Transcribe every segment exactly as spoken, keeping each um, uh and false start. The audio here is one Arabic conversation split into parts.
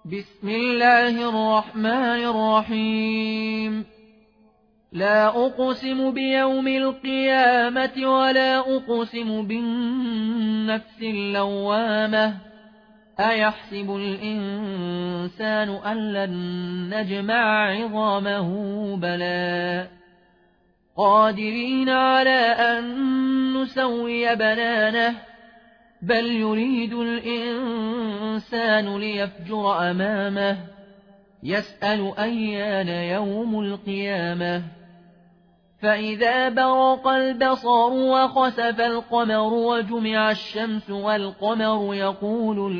بسم الله الرحمن الرحيم. لا أقسم بيوم القيامة ولا أقسم بالنفس اللوامة أيحسب الإنسان أن لن نجمع عظامه بلى قادرين على أن نسوي بنانه بل يريد الإنسان ليفجر أمامه يسأل أيان يوم القيامة فإذا برق البصر وخسف القمر وجمع الشمس والقمر يقول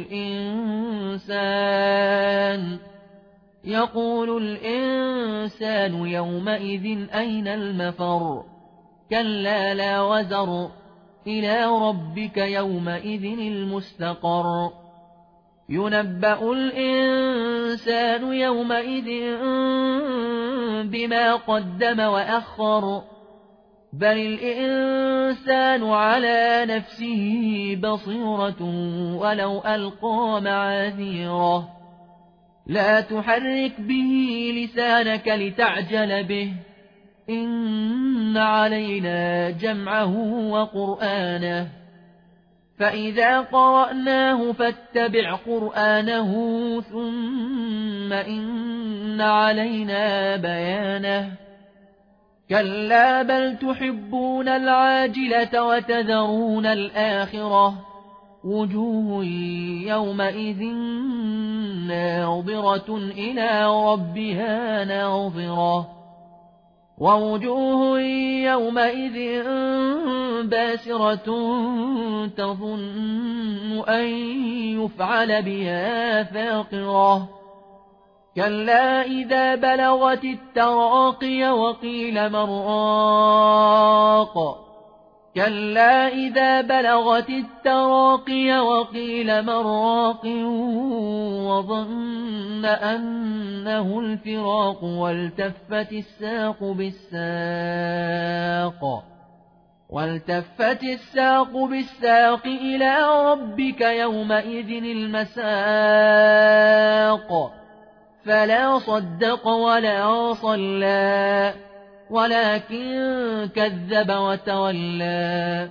الإنسان يقول الإنسان يومئذ أين المفر كلا لا وزر إلى ربك يومئذ المستقر ينبأ الإنسان يومئذ بما قدم وأخر بل الإنسان على نفسه بصيرة ولو ألقى معاذيره لا تحرك به لسانك لتعجل به إن علينا جمعه وقرآنه فإذا قرأناه فاتبع قرآنه ثم إن علينا بيانه كلا بل تحبون العاجلة وتذرون الآخرة وجوه يومئذ ناظرة إلى ربها ناظرة ووجوه يومئذ باسرة تظن أن يفعل بها فاقرة كلا إذا بلغت التراقي وقيل من راق كلا إذا بلغت التراقي وقيل من راق وظن أنه الفراق والتفت الساق بالساق والتفت الساق بالساق إلى ربك يومئذ المساق فلا صدق ولا صلى ولكن كذب وتولى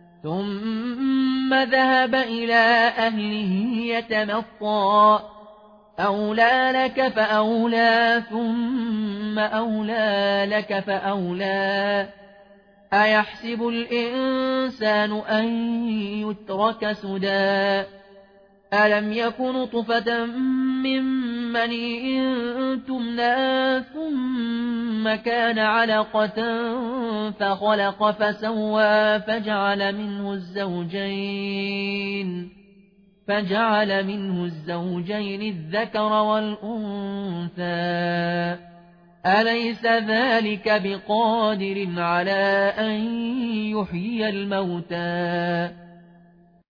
ثم ذهب إلى أهله يتمطى أولى لك فأولى ثم أولى لك فأولى أيحسب الإنسان أن يترك سدى ألم يكن نطفة من مني تمنى ثم كان علقة فخلق فسوى فجعل منه الزوجين فجعل منه الزوجين الذكر والأنثى أليس ذلك بقادر على أن يحيي الموتى